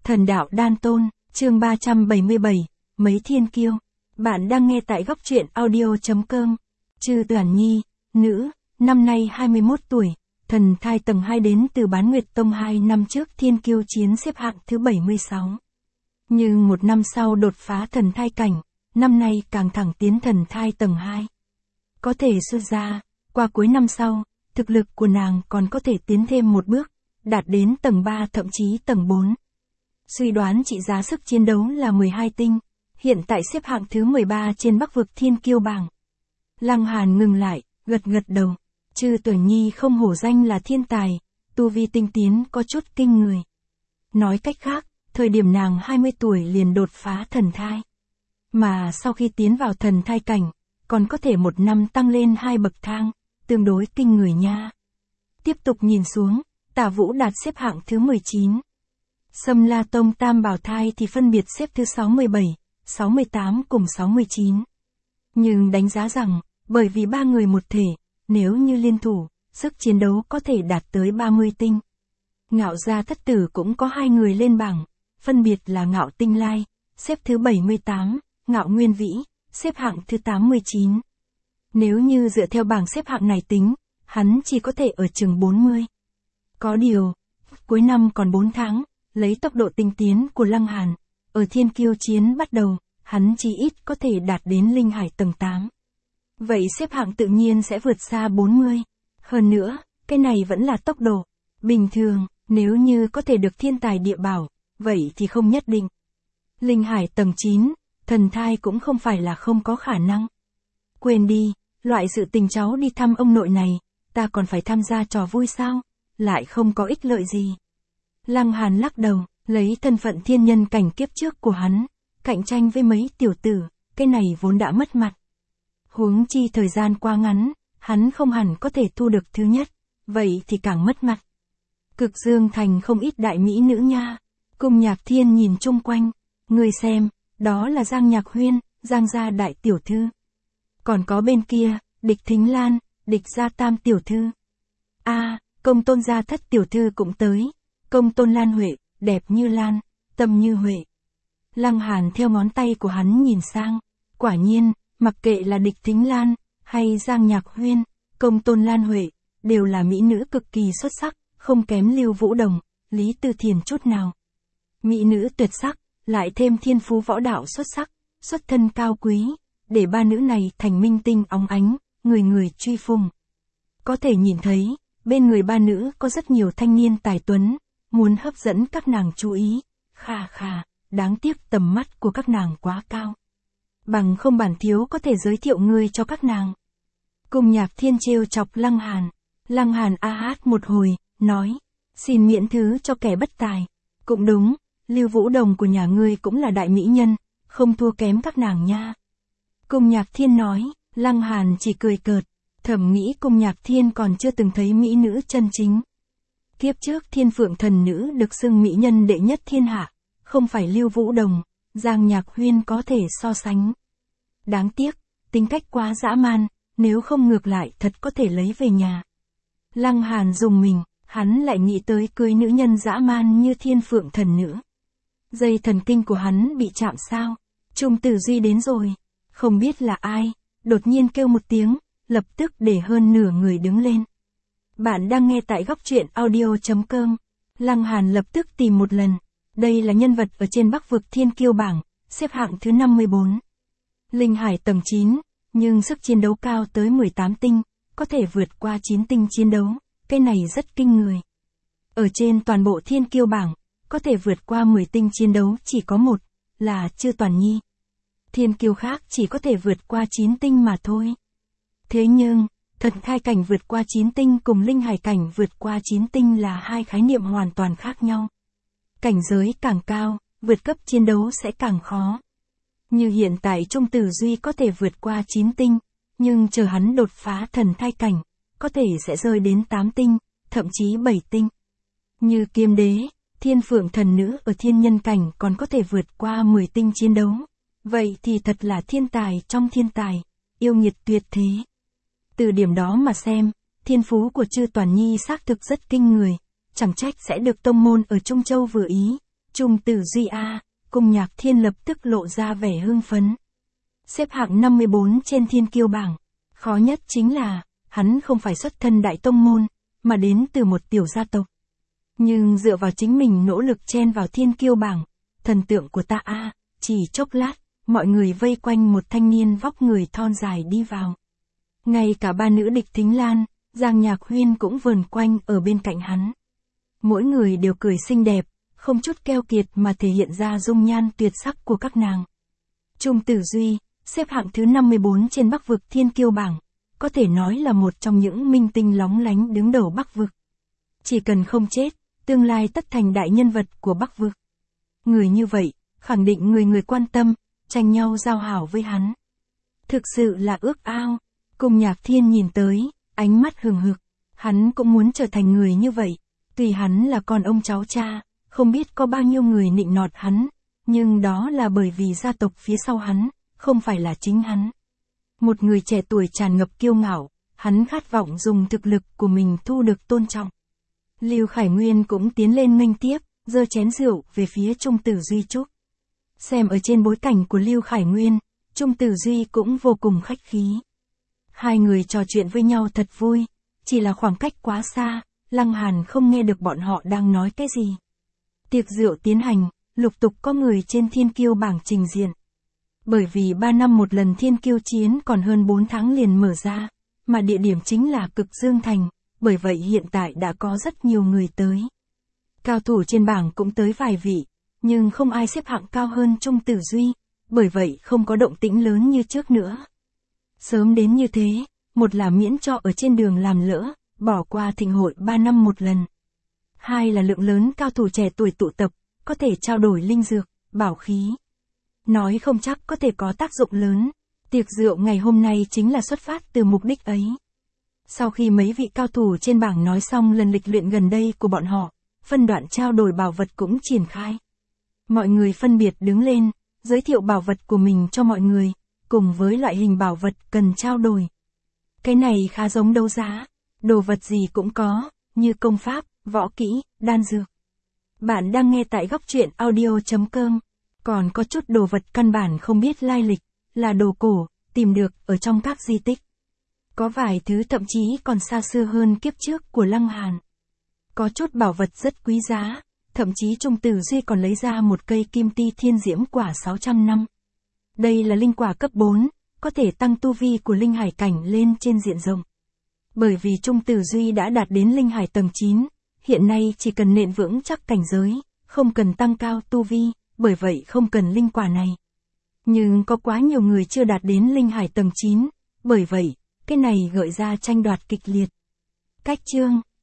Thần đạo đan tôn, chương 377, mấy thiên kiêu. Bạn đang nghe tại góc truyện audio.com. Chư Tuyển Nhi, nữ, năm nay 21 tuổi, thần thai tầng 2 đến từ Bán Nguyệt Tông 2 năm trước thiên kiêu chiến xếp hạng thứ 76. Nhưng một năm sau đột phá thần thai cảnh, năm nay càng thẳng tiến thần thai tầng 2. Có thể xuất ra, qua cuối năm sau, thực lực của nàng còn có thể tiến thêm một bước, đạt đến tầng 3 thậm chí tầng 4. Suy đoán trị giá sức chiến đấu là 12 tinh, hiện tại xếp hạng thứ 13 trên Bắc vực thiên kiêu bảng. Lăng Hàn ngừng lại, gật đầu. Chư Tuyển Nhi không hổ danh là thiên tài, tu vi tinh tiến có chút kinh người. Nói cách khác, thời điểm nàng 20 tuổi liền đột phá thần thai. Mà sau khi tiến vào thần thai cảnh, còn có thể một năm tăng lên 2 bậc thang, tương đối kinh người nha. Tiếp tục nhìn xuống, Tả Vũ đạt xếp hạng thứ 19. Sâm La Tông Tam Bảo Thai thì phân biệt xếp thứ 67, 68 cùng 69. Nhưng đánh giá rằng, bởi vì ba người một thể, nếu như liên thủ, sức chiến đấu có thể đạt tới 30 tinh. Ngạo Gia Thất Tử cũng có hai người lên bảng, phân biệt là Ngạo Tinh Lai, xếp thứ 78, Ngạo Nguyên Vĩ, xếp hạng thứ 89. Nếu như dựa theo bảng xếp hạng này tính, hắn chỉ có thể ở chừng 40. Có điều, cuối năm còn 4 tháng, lấy tốc độ tinh tiến của Lăng Hàn, ở thiên kiêu chiến bắt đầu, hắn chỉ ít có thể đạt đến linh hải tầng 8. Vậy xếp hạng tự nhiên sẽ vượt xa 40. Hơn nữa, cái này vẫn là tốc độ. Bình thường, nếu như có thể được thiên tài địa bảo, vậy thì không nhất định. Linh hải tầng 9, thần thai cũng không phải là không có khả năng. Quên đi, loại sự tình cháu đi thăm ông nội này, ta còn phải tham gia trò vui sao, lại không có ích lợi gì. Lăng Hàn lắc đầu, lấy thân phận thiên nhân cảnh kiếp trước của hắn, cạnh tranh với mấy tiểu tử, cái này vốn đã mất mặt. Huống chi thời gian qua ngắn, hắn không hẳn có thể thu được thứ nhất, vậy thì càng mất mặt. Cực Dương Thành không ít đại mỹ nữ nha. Cung Nhạc Thiên nhìn chung quanh, người xem, đó là Giang Nhạc Huyên, Giang gia đại tiểu thư. Còn có bên kia, Địch Thính Lan, Địch gia tam tiểu thư. Công Tôn gia thất tiểu thư cũng tới. Công Tôn Lan Huệ, đẹp như lan, tâm như Huệ. Lăng Hàn theo ngón tay của hắn nhìn sang, quả nhiên, mặc kệ là Địch Thính Lan, hay Giang Nhạc Huyên, Công Tôn Lan Huệ, đều là mỹ nữ cực kỳ xuất sắc, không kém Lưu Vũ Đồng, Lý Tư Thiền chút nào. Mỹ nữ tuyệt sắc, lại thêm thiên phú võ đạo xuất sắc, xuất thân cao quý, để ba nữ này thành minh tinh óng ánh, người người truy phùng. Có thể nhìn thấy, bên người ba nữ có rất nhiều thanh niên tài tuấn, muốn hấp dẫn các nàng chú ý. Đáng tiếc tầm mắt của các nàng quá cao. Bằng không bản thiếu có thể giới thiệu ngươi cho các nàng. Cung Nhạc Thiên trêu chọc Lăng Hàn. Lăng Hàn hát một hồi, nói, xin miễn thứ cho kẻ bất tài. Cũng đúng, Lưu Vũ Đồng của nhà ngươi cũng là đại mỹ nhân, không thua kém các nàng nha. Cung Nhạc Thiên nói, Lăng Hàn chỉ cười cợt, thầm nghĩ Cung Nhạc Thiên còn chưa từng thấy mỹ nữ chân chính. Kiếp trước Thiên Phượng thần nữ được xưng mỹ nhân đệ nhất thiên hạ, không phải Lưu Vũ Đồng, Giang Nhạc Huyên có thể so sánh. Đáng tiếc, tính cách quá dã man, nếu không ngược lại thật có thể lấy về nhà. Lăng Hàn dùng mình, hắn lại nghĩ tới cưới nữ nhân dã man như Thiên Phượng thần nữ. Dây thần kinh của hắn bị chạm sao? Trung Tử Duy đến rồi, không biết là ai, đột nhiên kêu một tiếng, lập tức để hơn nửa người đứng lên. Bạn đang nghe tại góc truyện audio.com. Lăng Hàn lập tức tìm một lần. Đây là nhân vật ở trên Bắc vực thiên kiêu bảng, xếp hạng thứ 54. Linh hải tầng 9, nhưng sức chiến đấu cao tới 18 tinh, có thể vượt qua 9 tinh chiến đấu, cái này rất kinh người. Ở trên toàn bộ thiên kiêu bảng, có thể vượt qua 10 tinh chiến đấu chỉ có một, là Chư Toàn Nhi. Thiên kiêu khác chỉ có thể vượt qua 9 tinh mà thôi. Thế nhưng, thần thai cảnh vượt qua 9 tinh cùng linh hải cảnh vượt qua 9 tinh là hai khái niệm hoàn toàn khác nhau. Cảnh giới càng cao, vượt cấp chiến đấu sẽ càng khó. Như hiện tại Trung Tử Duy có thể vượt qua 9 tinh, nhưng chờ hắn đột phá thần thai cảnh, có thể sẽ rơi đến 8 tinh, thậm chí 7 tinh. Như Kiêm Đế, Thiên Phượng thần nữ ở thiên nhân cảnh còn có thể vượt qua 10 tinh chiến đấu. Vậy thì thật là thiên tài trong thiên tài, yêu nghiệt tuyệt thế. Từ điểm đó mà xem, thiên phú của Chư Toàn Nhi xác thực rất kinh người, chẳng trách sẽ được tông môn ở Trung Châu vừa ý, Trung Tử Duy a, Cung Nhạc Thiên lập tức lộ ra vẻ hưng phấn. Xếp hạng 54 trên thiên kiêu bảng. Khó nhất chính là, hắn không phải xuất thân đại tông môn, mà đến từ một tiểu gia tộc. Nhưng dựa vào chính mình nỗ lực chen vào thiên kiêu bảng, thần tượng của ta a, chỉ chốc lát, mọi người vây quanh một thanh niên vóc người thon dài đi vào. Ngay cả ba nữ địch Thính Lan, Giang Nhạc Huyên cũng vờn quanh ở bên cạnh hắn. Mỗi người đều cười xinh đẹp, không chút keo kiệt mà thể hiện ra dung nhan tuyệt sắc của các nàng. Trung Tử Duy, xếp hạng thứ 54 trên Bắc vực thiên kiêu bảng, có thể nói là một trong những minh tinh lóng lánh đứng đầu Bắc vực. Chỉ cần không chết, tương lai tất thành đại nhân vật của Bắc vực. Người như vậy, khẳng định người người quan tâm, tranh nhau giao hảo với hắn. Thực sự là ước ao. Cung Nhạc Thiên nhìn tới, ánh mắt hừng hực. Hắn cũng muốn trở thành người như vậy. Tuy hắn là con ông cháu cha, không biết có bao nhiêu người nịnh nọt hắn, nhưng đó là bởi vì gia tộc phía sau hắn, không phải là chính hắn. Một người trẻ tuổi tràn ngập kiêu ngạo, hắn khát vọng dùng thực lực của mình thu được tôn trọng. Lưu Khải Nguyên cũng tiến lên nghênh tiếp, giơ chén rượu về phía Trung Tử Duy chúc. Xem ở trên bối cảnh của Lưu Khải Nguyên, Trung Tử Duy cũng vô cùng khách khí. Hai người trò chuyện với nhau thật vui, chỉ là khoảng cách quá xa, Lăng Hàn không nghe được bọn họ đang nói cái gì. Tiệc rượu tiến hành, lục tục có người trên thiên kiêu bảng trình diện. Bởi vì 3 năm một lần thiên kiêu chiến còn hơn 4 tháng liền mở ra, mà địa điểm chính là Cực Dương Thành, bởi vậy hiện tại đã có rất nhiều người tới. Cao thủ trên bảng cũng tới vài vị, nhưng không ai xếp hạng cao hơn Trung Tử Duy, bởi vậy không có động tĩnh lớn như trước nữa. Sớm đến như thế, một là miễn cho ở trên đường làm lỡ, bỏ qua thịnh hội 3 năm một lần. Hai là lượng lớn cao thủ trẻ tuổi tụ tập, có thể trao đổi linh dược, bảo khí. Nói không chắc có thể có tác dụng lớn. Tiệc rượu ngày hôm nay chính là xuất phát từ mục đích ấy. Sau khi mấy vị cao thủ trên bảng nói xong lần lịch luyện gần đây của bọn họ, phân đoạn trao đổi bảo vật cũng triển khai. Mọi người phân biệt đứng lên, giới thiệu bảo vật của mình cho mọi người, cùng với loại hình bảo vật cần trao đổi. Cái này khá giống đấu giá, đồ vật gì cũng có, như công pháp, võ kỹ, đan dược. Bạn đang nghe tại góc truyện audio.com. Còn có chút đồ vật căn bản không biết lai lịch, là đồ cổ, tìm được ở trong các di tích. Có vài thứ thậm chí còn xa xưa hơn kiếp trước của Lăng Hàn. Có chút bảo vật rất quý giá, thậm chí Trung Tử Duy còn lấy ra một cây kim ti thiên diễm quả 600 năm. Đây là linh quả cấp 4, có thể tăng tu vi của linh hải cảnh lên trên diện rộng. Bởi vì Trung Tử Duy đã đạt đến linh hải tầng 9, hiện nay chỉ cần nền vững chắc cảnh giới, không cần tăng cao tu vi, bởi vậy không cần linh quả này. Nhưng có quá nhiều người chưa đạt đến linh hải tầng 9, bởi vậy, cái này gợi ra tranh đoạt kịch liệt. Cách chương